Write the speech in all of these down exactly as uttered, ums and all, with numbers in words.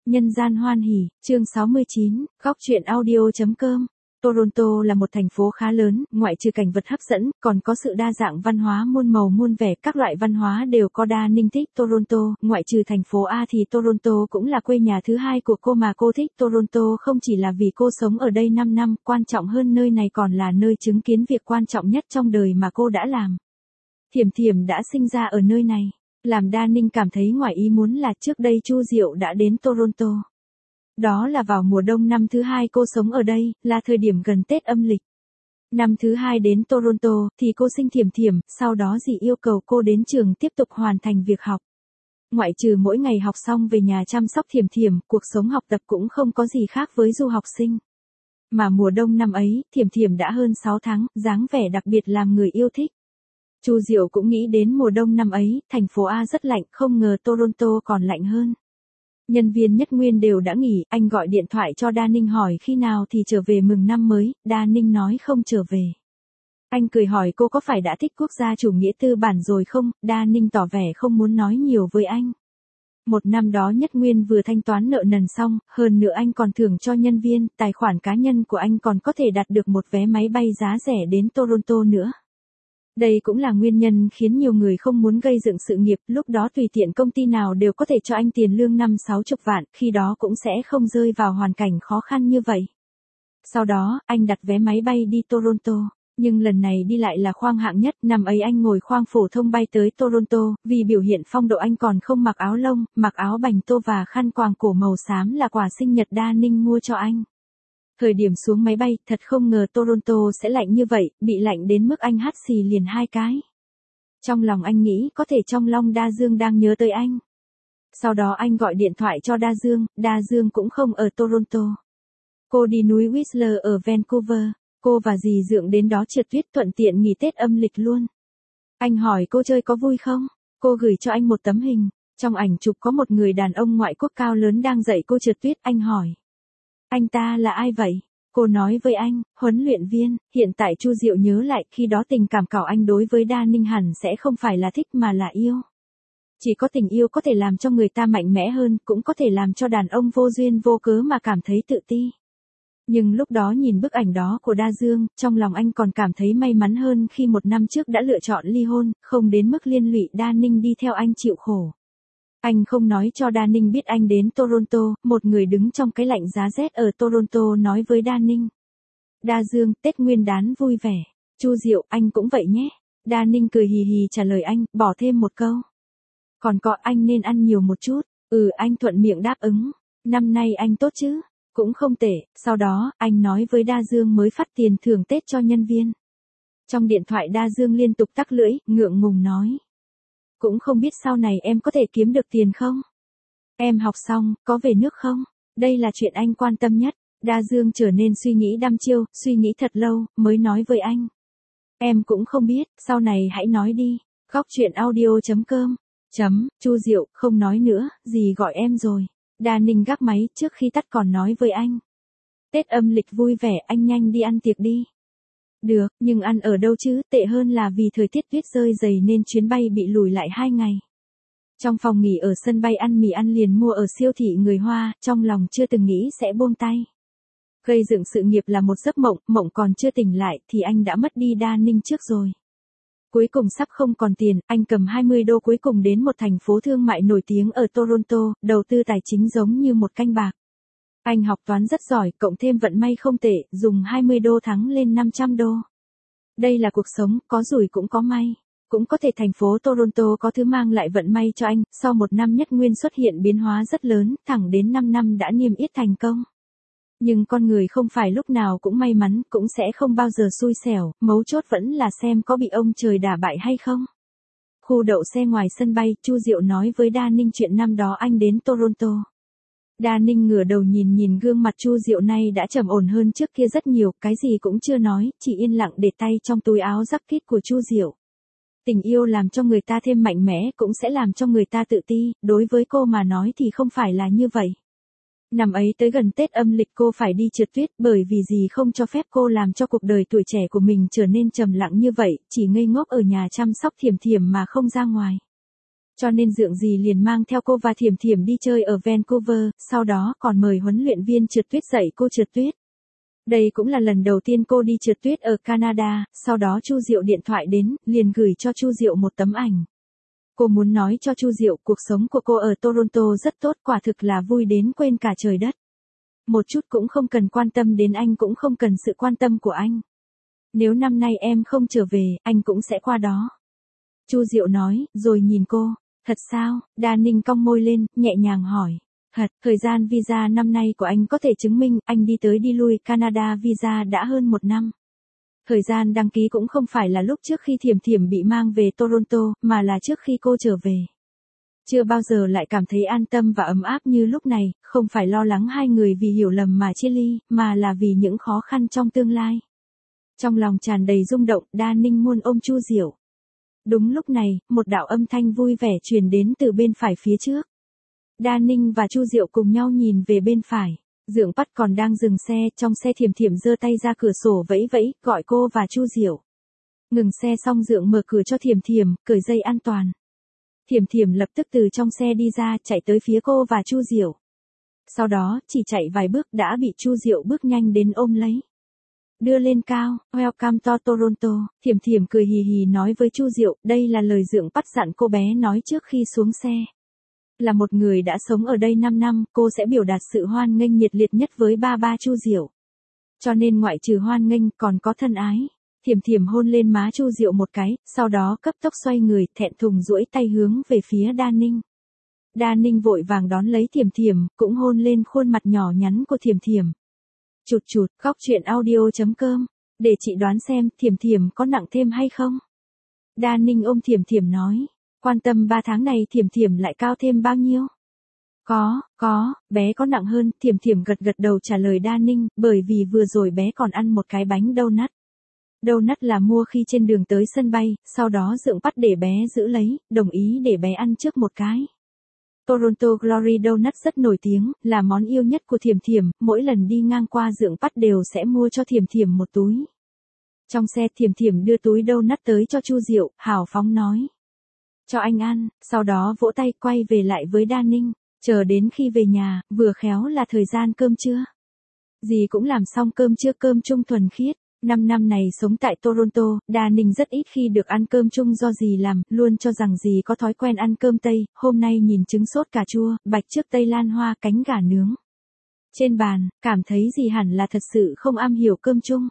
Nhân gian hoan hỉ, chương sáu mươi chín, góc truyện audio.com. Toronto là một thành phố khá lớn, ngoại trừ cảnh vật hấp dẫn, còn có sự đa dạng văn hóa muôn màu muôn vẻ, các loại văn hóa đều có. Đa Ninh thích Toronto, ngoại trừ thành phố A thì Toronto cũng là quê nhà thứ hai của cô mà cô thích Toronto không chỉ là vì cô sống ở đây năm năm, quan trọng hơn nơi này còn là nơi chứng kiến việc quan trọng nhất trong đời mà cô đã làm. Thiểm Thiểm đã sinh ra ở nơi này. Làm Đa Ninh cảm thấy ngoài ý muốn là trước đây Chu Diệu đã đến Toronto. Đó là vào mùa đông năm thứ hai cô sống ở đây, là thời điểm gần Tết âm lịch. Năm thứ hai đến Toronto, thì cô sinh Thiểm Thiểm, sau đó dì yêu cầu cô đến trường tiếp tục hoàn thành việc học. Ngoại trừ mỗi ngày học xong về nhà chăm sóc Thiểm Thiểm, cuộc sống học tập cũng không có gì khác với du học sinh. Mà mùa đông năm ấy, Thiểm Thiểm đã hơn sáu tháng, dáng vẻ đặc biệt làm người yêu thích. Chu Diệu cũng nghĩ đến mùa đông năm ấy, thành phố A rất lạnh, không ngờ Toronto còn lạnh hơn. Nhân viên nhất nguyên đều đã nghỉ, anh gọi điện thoại cho Đa Ninh hỏi khi nào thì trở về mừng năm mới, Đa Ninh nói không trở về. Anh cười hỏi cô có phải đã thích quốc gia chủ nghĩa tư bản rồi không, Đa Ninh tỏ vẻ không muốn nói nhiều với anh. Một năm đó nhất nguyên vừa thanh toán nợ nần xong, hơn nữa anh còn thưởng cho nhân viên, tài khoản cá nhân của anh còn có thể đặt được một vé máy bay giá rẻ đến Toronto nữa. Đây cũng là nguyên nhân khiến nhiều người không muốn gây dựng sự nghiệp, lúc đó tùy tiện công ty nào đều có thể cho anh tiền lương năm sáu chục vạn, khi đó cũng sẽ không rơi vào hoàn cảnh khó khăn như vậy. Sau đó, anh đặt vé máy bay đi Toronto, nhưng lần này đi lại là khoang hạng nhất, năm ấy anh ngồi khoang phổ thông bay tới Toronto, vì biểu hiện phong độ anh còn không mặc áo lông, mặc áo bành tô và khăn quàng cổ màu xám là quà sinh nhật Đa Ninh mua cho anh. Thời điểm xuống máy bay, thật không ngờ Toronto sẽ lạnh như vậy, bị lạnh đến mức anh hắt xì liền hai cái. Trong lòng anh nghĩ có thể trong lòng Đa Dương đang nhớ tới anh. Sau đó anh gọi điện thoại cho Đa Dương, Đa Dương cũng không ở Toronto. Cô đi núi Whistler ở Vancouver, cô và dì Dượng đến đó trượt tuyết thuận tiện nghỉ Tết âm lịch luôn. Anh hỏi cô chơi có vui không? Cô gửi cho anh một tấm hình, trong ảnh chụp có một người đàn ông ngoại quốc cao lớn đang dạy cô trượt tuyết, anh hỏi. Anh ta là ai vậy? Cô nói với anh, huấn luyện viên. Hiện tại Chu Diệu nhớ lại khi đó tình cảm của anh đối với Đa Ninh hẳn sẽ không phải là thích mà là yêu. Chỉ có tình yêu có thể làm cho người ta mạnh mẽ hơn, cũng có thể làm cho đàn ông vô duyên vô cớ mà cảm thấy tự ti. Nhưng lúc đó nhìn bức ảnh đó của Đa Dương, trong lòng anh còn cảm thấy may mắn hơn khi một năm trước đã lựa chọn ly hôn, không đến mức liên lụy Đa Ninh đi theo anh chịu khổ. Anh không nói cho Đa Ninh biết anh đến Toronto, một người đứng trong cái lạnh giá rét ở Toronto nói với Đa Ninh. Đa Dương, Tết Nguyên đán vui vẻ. Chu Diệu, anh cũng vậy nhé. Đa Ninh cười hì hì trả lời anh, bỏ thêm một câu. Còn có anh nên ăn nhiều một chút. Ừ, anh thuận miệng đáp ứng. Năm nay anh tốt chứ? Cũng không tệ. Sau đó, anh nói với Đa Dương mới phát tiền thưởng Tết cho nhân viên. Trong điện thoại Đa Dương liên tục tắc lưỡi, ngượng ngùng nói. Cũng không biết sau này em có thể kiếm được tiền không? Em học xong, có về nước không? Đây là chuyện anh quan tâm nhất. Đa Dương trở nên suy nghĩ đăm chiêu, suy nghĩ thật lâu, mới nói với anh. Em cũng không biết, sau này hãy nói đi. Góc truyện audio.com. Chấm, Chu Diệu, không nói nữa, dì gọi em rồi. Đa Ninh gác máy, trước khi tắt còn nói với anh. Tết âm lịch vui vẻ, anh nhanh đi ăn tiệc đi. Được, nhưng ăn ở đâu chứ, tệ hơn là vì thời tiết tuyết rơi dày nên chuyến bay bị lùi lại hai ngày. Trong phòng nghỉ ở sân bay ăn mì ăn liền mua ở siêu thị người Hoa, trong lòng chưa từng nghĩ sẽ buông tay. Gây dựng sự nghiệp là một giấc mộng, mộng còn chưa tỉnh lại thì anh đã mất đi Đa Ninh trước rồi. Cuối cùng sắp không còn tiền, anh cầm hai mươi đô cuối cùng đến một thành phố thương mại nổi tiếng ở Toronto, đầu tư tài chính giống như một canh bạc. Anh học toán rất giỏi, cộng thêm vận may không tệ, dùng hai mươi đô thắng lên năm trăm đô. Đây là cuộc sống, có rủi cũng có may. Cũng có thể thành phố Toronto có thứ mang lại vận may cho anh, sau một năm nhất nguyên xuất hiện biến hóa rất lớn, thẳng đến năm năm đã niêm yết thành công. Nhưng con người không phải lúc nào cũng may mắn, cũng sẽ không bao giờ xui xẻo, mấu chốt vẫn là xem có bị ông trời đả bại hay không. Khu đậu xe ngoài sân bay, Chu Diệu nói với Đa Ninh chuyện năm đó anh đến Toronto. Đa Ninh ngửa đầu nhìn nhìn gương mặt Chu Diệu nay đã trầm ổn hơn trước kia rất nhiều, cái gì cũng chưa nói, chỉ yên lặng để tay trong túi áo jacket của Chu Diệu. Tình yêu làm cho người ta thêm mạnh mẽ cũng sẽ làm cho người ta tự ti, đối với cô mà nói thì không phải là như vậy. Năm ấy tới gần Tết âm lịch cô phải đi trượt tuyết bởi vì dì không cho phép cô làm cho cuộc đời tuổi trẻ của mình trở nên trầm lặng như vậy, chỉ ngây ngốc ở nhà chăm sóc Thiểm Thiểm mà không ra ngoài. Cho nên Dượng dì liền mang theo cô và Thiểm Thiểm đi chơi ở Vancouver, sau đó còn mời huấn luyện viên trượt tuyết dạy cô trượt tuyết. Đây cũng là lần đầu tiên cô đi trượt tuyết ở Canada, sau đó Chu Diệu điện thoại đến, liền gửi cho Chu Diệu một tấm ảnh. Cô muốn nói cho Chu Diệu cuộc sống của cô ở Toronto rất tốt, quả thực là vui đến quên cả trời đất. Một chút cũng không cần quan tâm đến anh, cũng không cần sự quan tâm của anh. Nếu năm nay em không trở về, anh cũng sẽ qua đó. Chu Diệu nói, rồi nhìn cô, thật sao? Đa Ninh cong môi lên, nhẹ nhàng hỏi. Thật, thời gian visa năm nay của anh có thể chứng minh anh đi tới đi lui Canada visa đã hơn một năm. Thời gian đăng ký cũng không phải là lúc trước khi Thiểm Thiểm bị mang về Toronto, mà là trước khi cô trở về. Chưa bao giờ lại cảm thấy an tâm và ấm áp như lúc này, không phải lo lắng hai người vì hiểu lầm mà chia ly, mà là vì những khó khăn trong tương lai. Trong lòng tràn đầy rung động, Đa Ninh muốn ôm Chu Diệu. Đúng lúc này, một đạo âm thanh vui vẻ truyền đến từ bên phải phía trước. Đa Ninh và Chu Diệu cùng nhau nhìn về bên phải. Dượng Pắt còn đang dừng xe, trong xe Thiểm Thiểm giơ tay ra cửa sổ vẫy vẫy, gọi cô và Chu Diệu. Ngừng xe xong Dượng mở cửa cho Thiểm Thiểm, cởi dây an toàn. Thiểm Thiểm lập tức từ trong xe đi ra, chạy tới phía cô và Chu Diệu. Sau đó, chỉ chạy vài bước đã bị Chu Diệu bước nhanh đến ôm lấy. Đưa lên cao, welcome to Toronto, Thiểm Thiểm cười hì hì nói với Chu Diệu, đây là lời Dượng Pắt dặn cô bé nói trước khi xuống xe. Là một người đã sống ở đây năm năm, cô sẽ biểu đạt sự hoan nghênh nhiệt liệt nhất với ba ba Chu Diệu. Cho nên ngoại trừ hoan nghênh còn có thân ái. Thiểm Thiểm hôn lên má Chu Diệu một cái, sau đó cấp tốc xoay người, thẹn thùng duỗi tay hướng về phía Đa Ninh. Đa Ninh vội vàng đón lấy Thiểm Thiểm, cũng hôn lên khuôn mặt nhỏ nhắn của Thiểm Thiểm. Chụt chụt, góc truyện audio chấm com, để chị đoán xem Thiểm Thiểm có nặng thêm hay không? Đa Ninh ôm Thiểm Thiểm nói, quan tâm ba tháng này Thiểm Thiểm lại cao thêm bao nhiêu? Có, có, bé có nặng hơn, Thiểm Thiểm gật gật đầu trả lời Đa Ninh, bởi vì vừa rồi bé còn ăn một cái bánh donut. Donut là mua khi trên đường tới sân bay, sau đó Dượng Pắt để bé giữ lấy, đồng ý để bé ăn trước một cái. Toronto Glory Donut rất nổi tiếng, là món yêu nhất của Thiểm Thiểm, mỗi lần đi ngang qua Dượng Pắt đều sẽ mua cho Thiểm Thiểm một túi. Trong xe Thiểm Thiểm đưa túi donut tới cho Chu Diệu, hào phóng nói. Cho anh ăn, sau đó vỗ tay quay về lại với Đa Ninh, chờ đến khi về nhà, vừa khéo là thời gian cơm trưa. Dì cũng làm xong cơm trưa, cơm chung thuần khiết. Năm năm này sống tại Toronto, Đa Ninh rất ít khi được ăn cơm chung do dì làm, luôn cho rằng dì có thói quen ăn cơm Tây, hôm nay nhìn trứng sốt cà chua, bạch trước Tây lan hoa, cánh gà nướng. Trên bàn, cảm thấy dì hẳn là thật sự không am hiểu cơm chung.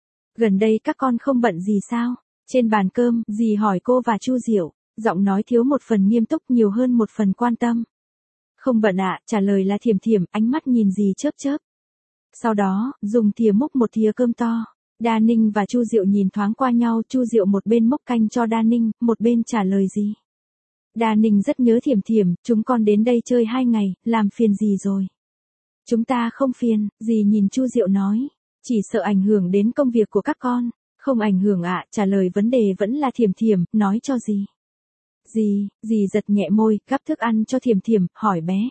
Gần đây các con không bận gì sao? Trên bàn cơm, dì hỏi cô và Chu Diệu, giọng nói thiếu một phần nghiêm túc nhiều hơn một phần quan tâm. Không bận ạ, trả lời là Thiểm Thiểm, ánh mắt nhìn dì chớp chớp. Sau đó, dùng thìa múc một thìa cơm to. Đa Ninh và Chu Diệu nhìn thoáng qua nhau, Chu Diệu một bên múc canh cho Đa Ninh, một bên trả lời gì. Đa Ninh rất nhớ Thiểm Thiểm, chúng con đến đây chơi hai ngày, làm phiền gì rồi? Chúng ta không phiền, dì nhìn Chu Diệu nói, chỉ sợ ảnh hưởng đến công việc của các con. Không ảnh hưởng ạ, trả lời vấn đề vẫn là Thiểm Thiểm, nói cho dì. Dì, dì giật nhẹ môi, gắp thức ăn cho Thiểm Thiểm, hỏi bé.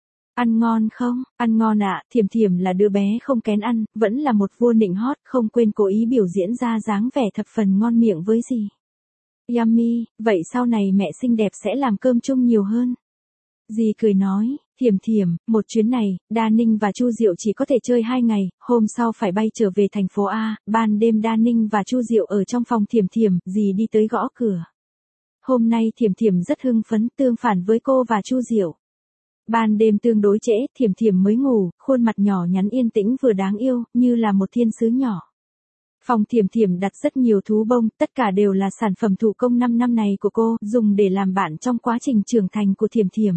Ăn ngon không? Ăn ngon ạ, Thiểm Thiểm là đứa bé không kén ăn, vẫn là một vua nịnh hót, không quên cố ý biểu diễn ra dáng vẻ thập phần ngon miệng với dì. Yummy, vậy sau này mẹ xinh đẹp sẽ làm cơm chung nhiều hơn. Dì cười nói, Thiểm Thiểm, một chuyến này, Đa Ninh và Chu Diệu chỉ có thể chơi hai ngày, hôm sau phải bay trở về thành phố A, ban đêm Đa Ninh và Chu Diệu ở trong phòng Thiểm Thiểm, dì đi tới gõ cửa. Hôm nay Thiểm Thiểm rất hưng phấn, tương phản với cô và Chu Diệu. Ban đêm tương đối trễ, Thiểm Thiểm mới ngủ, khuôn mặt nhỏ nhắn yên tĩnh vừa đáng yêu, như là một thiên sứ nhỏ. Phòng Thiểm Thiểm đặt rất nhiều thú bông, tất cả đều là sản phẩm thủ công năm năm này của cô, dùng để làm bạn trong quá trình trưởng thành của Thiểm Thiểm.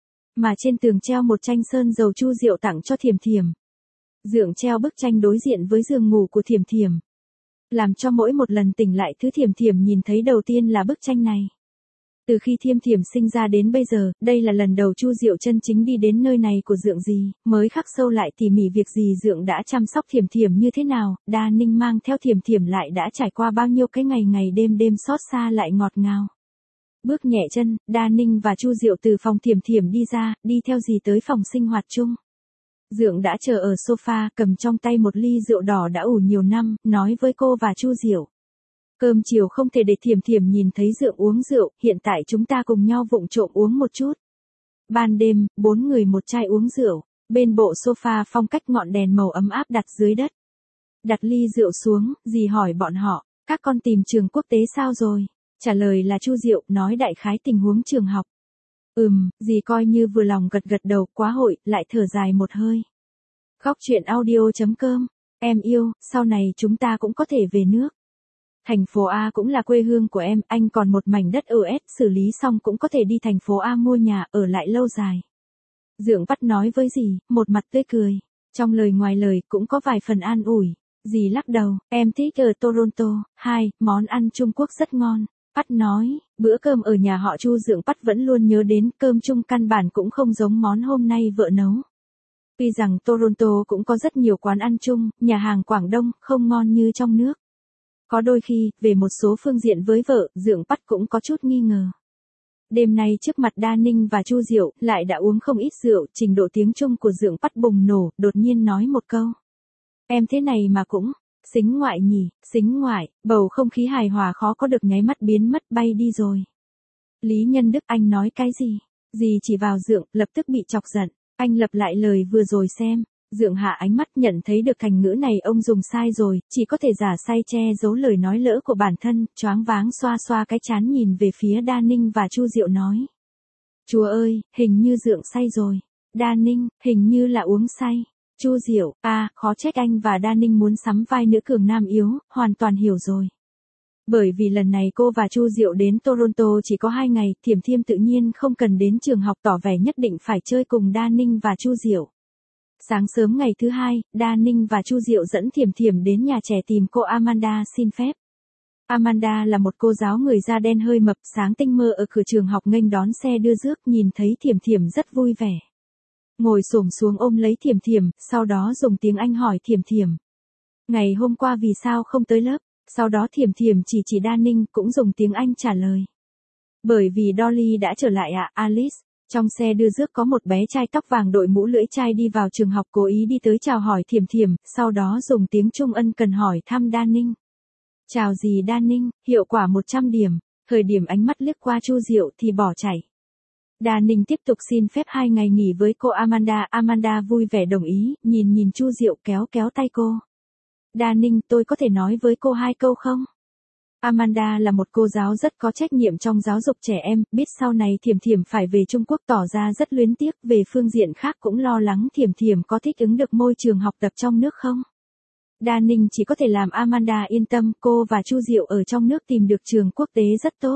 Mà trên tường treo một tranh sơn dầu Chu Diệu tặng cho Thiểm Thiểm. Dượng treo bức tranh đối diện với giường ngủ của Thiểm Thiểm. Làm cho mỗi một lần tỉnh lại thứ Thiểm Thiểm nhìn thấy đầu tiên là bức tranh này. Từ khi Thiểm Thiểm sinh ra đến bây giờ, đây là lần đầu Chu Diệu chân chính đi đến nơi này của Dượng dì, mới khắc sâu lại tỉ mỉ việc dì Dượng đã chăm sóc Thiểm Thiểm như thế nào, Đa Ninh mang theo Thiểm Thiểm lại đã trải qua bao nhiêu cái ngày ngày đêm đêm xót xa lại ngọt ngào. Bước nhẹ chân, Đa Ninh và Chu Diệu từ phòng Thiểm Thiểm đi ra, đi theo dì tới phòng sinh hoạt chung. Dượng đã chờ ở sofa, cầm trong tay một ly rượu đỏ đã ủ nhiều năm, nói với cô và Chu Diệu. Cơm chiều không thể để Thiểm Thiểm nhìn thấy Dượng uống rượu, hiện tại chúng ta cùng nhau vụng trộm uống một chút. Ban đêm, bốn người một chai uống rượu, bên bộ sofa phong cách ngọn đèn màu ấm áp đặt dưới đất. Đặt ly rượu xuống, dì hỏi bọn họ, các con tìm trường quốc tế sao rồi? Trả lời là Chu Diệu, nói đại khái tình huống trường học. Ừm, dì coi như vừa lòng gật gật đầu, quá hội, lại thở dài một hơi. Góc chuyện audio chấm com, em yêu, sau này chúng ta cũng có thể về nước. Thành phố A cũng là quê hương của em, anh còn một mảnh đất ở S, xử lý xong cũng có thể đi thành phố A mua nhà, ở lại lâu dài. Dượng Vắt nói với dì, một mặt tươi cười. Trong lời ngoài lời cũng có vài phần an ủi. Dì lắc đầu, em thích ở Toronto. Hai, món ăn Trung Quốc rất ngon. Vắt nói, bữa cơm ở nhà họ Chu Dượng Vắt vẫn luôn nhớ đến, cơm Trung căn bản cũng không giống món hôm nay vợ nấu. Tuy rằng Toronto cũng có rất nhiều quán ăn Trung, nhà hàng Quảng Đông, không ngon như trong nước. Có đôi khi, về một số phương diện với vợ, Dượng Vắt cũng có chút nghi ngờ. Đêm nay trước mặt Đa Ninh và Chu Diệu, lại đã uống không ít rượu, trình độ tiếng Trung của Dượng Vắt bùng nổ, đột nhiên nói một câu. Em thế này mà cũng, xính ngoại nhỉ, xính ngoại, bầu không khí hài hòa khó có được nháy mắt biến mất bay đi rồi. Lý Nhân Đức, anh nói cái gì? Dì chỉ vào Dượng, lập tức bị chọc giận, anh lặp lại lời vừa rồi xem. Dượng hạ ánh mắt nhận thấy được thành ngữ này ông dùng sai rồi, chỉ có thể giả say che giấu lời nói lỡ của bản thân, choáng váng xoa xoa cái trán nhìn về phía Đa Ninh và Chu Diệu nói. Chúa ơi, hình như Dượng say rồi. Đa Ninh, hình như là uống say. Chu Diệu, à, khó trách anh và Đa Ninh muốn sắm vai nữ cường nam yếu, hoàn toàn hiểu rồi. Bởi vì lần này cô và Chu Diệu đến Toronto chỉ có hai ngày, Thiểm Thiểm tự nhiên không cần đến trường học, tỏ vẻ nhất định phải chơi cùng Đa Ninh và Chu Diệu. Sáng sớm ngày thứ hai, Đa Ninh và Chu Diệu dẫn Thiểm Thiểm đến nhà trẻ tìm cô Amanda xin phép. Amanda là một cô giáo người da đen hơi mập, sáng tinh mơ ở cửa trường học nghênh đón xe đưa rước, nhìn thấy Thiểm Thiểm rất vui vẻ. Ngồi xổm xuống ôm lấy Thiểm Thiểm, sau đó dùng tiếng Anh hỏi Thiểm Thiểm. Ngày hôm qua vì sao không tới lớp? Sau đó Thiểm Thiểm chỉ chỉ Đa Ninh, cũng dùng tiếng Anh trả lời. Bởi vì Dolly đã trở lại ạ, à, Alice. Trong xe đưa rước có một bé trai tóc vàng đội mũ lưỡi chai đi vào trường học, cố ý đi tới chào hỏi Thiểm Thiểm, sau đó dùng tiếng Trung ân cần hỏi thăm Đa Ninh. Chào gì Đa Ninh, hiệu quả một trăm điểm, thời điểm ánh mắt liếc qua Chu Diệu thì bỏ chạy. Đa Ninh tiếp tục xin phép hai ngày nghỉ với cô Amanda, Amanda vui vẻ đồng ý, nhìn nhìn Chu Diệu kéo kéo tay cô. Đa Ninh, tôi có thể nói với cô hai câu không? Amanda là một cô giáo rất có trách nhiệm trong giáo dục trẻ em, biết sau này Thiểm Thiểm phải về Trung Quốc tỏ ra rất luyến tiếc, về phương diện khác cũng lo lắng Thiểm Thiểm có thích ứng được môi trường học tập trong nước không. Đa Ninh chỉ có thể làm Amanda yên tâm, cô và Chu Diệu ở trong nước tìm được trường quốc tế rất tốt.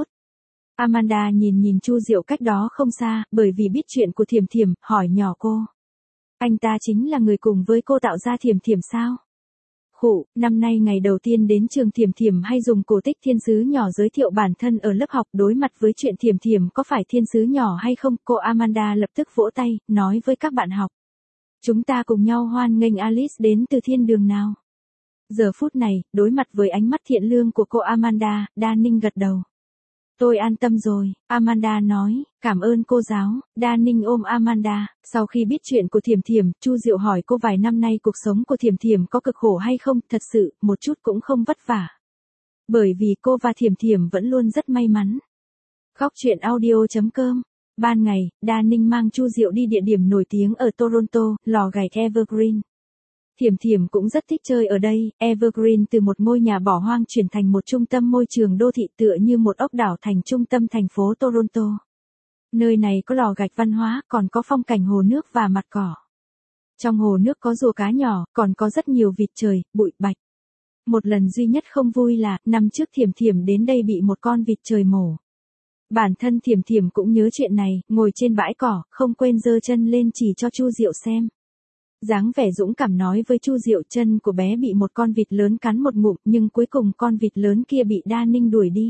Amanda nhìn nhìn Chu Diệu cách đó không xa, bởi vì biết chuyện của Thiểm Thiểm, hỏi nhỏ cô. Anh ta chính là người cùng với cô tạo ra Thiểm Thiểm sao? Khụ, năm nay ngày đầu tiên đến trường Thiểm Thiểm hay dùng cổ tích thiên sứ nhỏ giới thiệu bản thân ở lớp học, đối mặt với chuyện Thiểm Thiểm có phải thiên sứ nhỏ hay không, cô Amanda lập tức vỗ tay, nói với các bạn học. Chúng ta cùng nhau hoan nghênh Alice đến từ thiên đường nào. Giờ phút này, đối mặt với ánh mắt thiện lương của cô Amanda, Đa Ninh gật đầu. Tôi an tâm rồi, Amanda nói, cảm ơn cô giáo. Đa Ninh ôm Amanda, sau khi biết chuyện của Thiểm Thiểm, Chu Diệu hỏi cô vài năm nay cuộc sống của Thiểm Thiểm có cực khổ hay không, thật sự, một chút cũng không vất vả. Bởi vì cô và Thiểm Thiểm vẫn luôn rất may mắn. Góc chuyện audio chấm com. Ban ngày, Đa Ninh mang Chu Diệu đi địa điểm nổi tiếng ở Toronto, lò gạch Evergreen. Thiểm Thiểm cũng rất thích chơi ở đây, Evergreen từ một ngôi nhà bỏ hoang chuyển thành một trung tâm môi trường đô thị, tựa như một ốc đảo thành trung tâm thành phố Toronto. Nơi này có lò gạch văn hóa, còn có phong cảnh hồ nước và mặt cỏ. Trong hồ nước có rùa cá nhỏ, còn có rất nhiều vịt trời, bụi bạch. Một lần duy nhất không vui là, năm trước Thiểm Thiểm đến đây bị một con vịt trời mổ. Bản thân Thiểm Thiểm cũng nhớ chuyện này, ngồi trên bãi cỏ, không quên giơ chân lên chỉ cho Chu Diệu xem. Dáng vẻ dũng cảm nói với Chu Diệu, chân của bé bị một con vịt lớn cắn một ngụm, nhưng cuối cùng con vịt lớn kia bị Đa Ninh đuổi đi.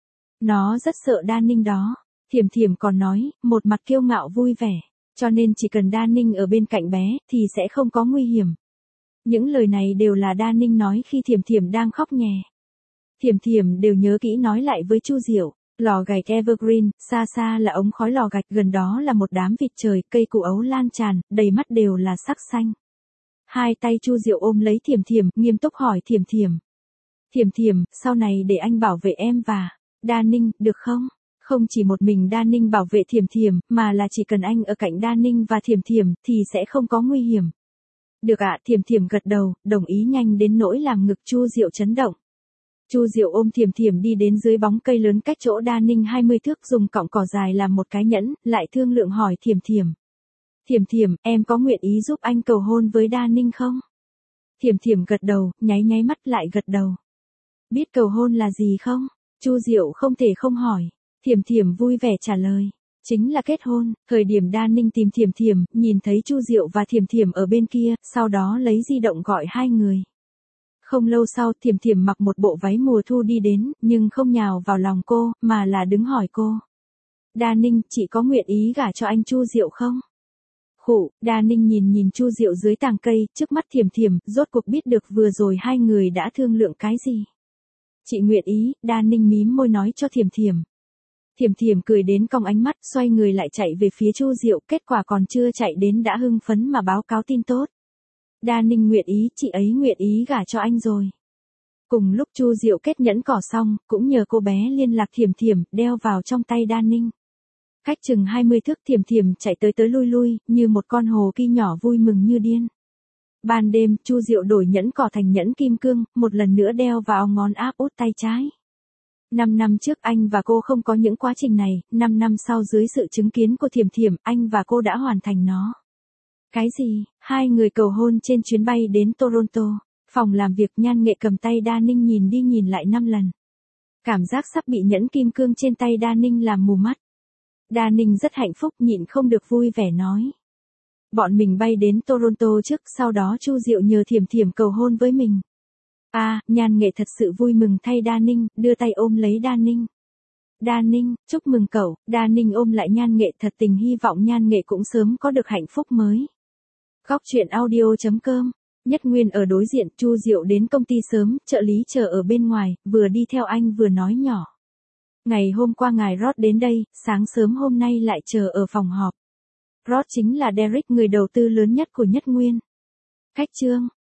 Nó rất sợ Đa Ninh đó. Thiểm Thiểm còn nói, một mặt kiêu ngạo vui vẻ, cho nên chỉ cần Đa Ninh ở bên cạnh bé, thì sẽ không có nguy hiểm. Những lời này đều là Đa Ninh nói khi Thiểm Thiểm đang khóc nhè. Thiểm Thiểm đều nhớ kỹ nói lại với Chu Diệu. Lò gạch Evergreen, xa xa là ống khói lò gạch, gần đó là một đám vịt trời, cây củ ấu lan tràn, đầy mắt đều là sắc xanh. Hai tay Chu Diệu ôm lấy Thiểm Thiểm, nghiêm túc hỏi Thiểm Thiểm. Thiểm Thiểm, sau này để anh bảo vệ em và Đa Ninh, được không? Không chỉ một mình Đa Ninh bảo vệ Thiểm Thiểm, mà là chỉ cần anh ở cạnh Đa Ninh và Thiểm Thiểm, thì sẽ không có nguy hiểm. Được ạ, Thiểm Thiểm gật đầu, đồng ý nhanh đến nỗi làm ngực Chu Diệu chấn động. Chu Diệu ôm Thiểm Thiểm đi đến dưới bóng cây lớn cách chỗ Đa Ninh hai mươi thước, dùng cọng cỏ dài làm một cái nhẫn, lại thương lượng hỏi Thiểm Thiểm. Thiểm Thiểm, em có nguyện ý giúp anh cầu hôn với Đa Ninh không? Thiểm Thiểm gật đầu, nháy nháy mắt lại gật đầu. Biết cầu hôn là gì không? Chu Diệu không thể không hỏi. Thiểm Thiểm vui vẻ trả lời. Chính là kết hôn. Thời điểm Đa Ninh tìm Thiểm Thiểm, nhìn thấy Chu Diệu và Thiểm Thiểm ở bên kia, sau đó lấy di động gọi hai người. Không lâu sau, Thiểm Thiểm mặc một bộ váy mùa thu đi đến, nhưng không nhào vào lòng cô, mà là đứng hỏi cô. Đa Ninh, chị có nguyện ý gả cho anh Chu Diệu không? Khụ, Đa Ninh nhìn nhìn Chu Diệu dưới tàng cây, trước mắt Thiểm Thiểm, rốt cuộc biết được vừa rồi hai người đã thương lượng cái gì. Chị nguyện ý, Đa Ninh mím môi nói cho Thiểm Thiểm. Thiểm Thiểm cười đến cong ánh mắt, xoay người lại chạy về phía Chu Diệu, kết quả còn chưa chạy đến đã hưng phấn mà báo cáo tin tốt. Đa Ninh nguyện ý, chị ấy nguyện ý gả cho anh rồi. Cùng lúc Chu Diệu kết nhẫn cỏ xong, cũng nhờ cô bé liên lạc Thiểm Thiểm, đeo vào trong tay Đa Ninh. Cách chừng hai mươi thước, Thiểm Thiểm chạy tới tới lui lui, như một con hồ kỳ nhỏ vui mừng như điên. Ban đêm, Chu Diệu đổi nhẫn cỏ thành nhẫn kim cương, một lần nữa đeo vào ngón áp út tay trái. Năm năm trước anh và cô không có những quá trình này, năm năm sau dưới sự chứng kiến của Thiểm Thiểm, anh và cô đã hoàn thành nó. Cái gì? Hai người cầu hôn trên chuyến bay đến Toronto. Phòng làm việc Nhan Nghệ cầm tay Đa Ninh nhìn đi nhìn lại năm lần. Cảm giác sắp bị nhẫn kim cương trên tay Đa Ninh làm mù mắt. Đa Ninh rất hạnh phúc, nhịn không được vui vẻ nói. Bọn mình bay đến Toronto trước, sau đó Chu Diệu nhờ Thiểm Thiểm cầu hôn với mình. À, Nhan Nghệ thật sự vui mừng thay Đa Ninh, đưa tay ôm lấy Đa Ninh. Đa Ninh, chúc mừng cậu. Đa Ninh ôm lại Nhan Nghệ, thật tình hy vọng Nhan Nghệ cũng sớm có được hạnh phúc mới. Góc truyện audio chấm com. Nhất Nguyên ở đối diện, Chu Diệu đến công ty sớm, trợ lý chờ ở bên ngoài, vừa đi theo anh vừa nói nhỏ. Ngày hôm qua ngài Ross đến đây, sáng sớm hôm nay lại chờ ở phòng họp. Ross chính là Derek, người đầu tư lớn nhất của Nhất Nguyên. Khách trương,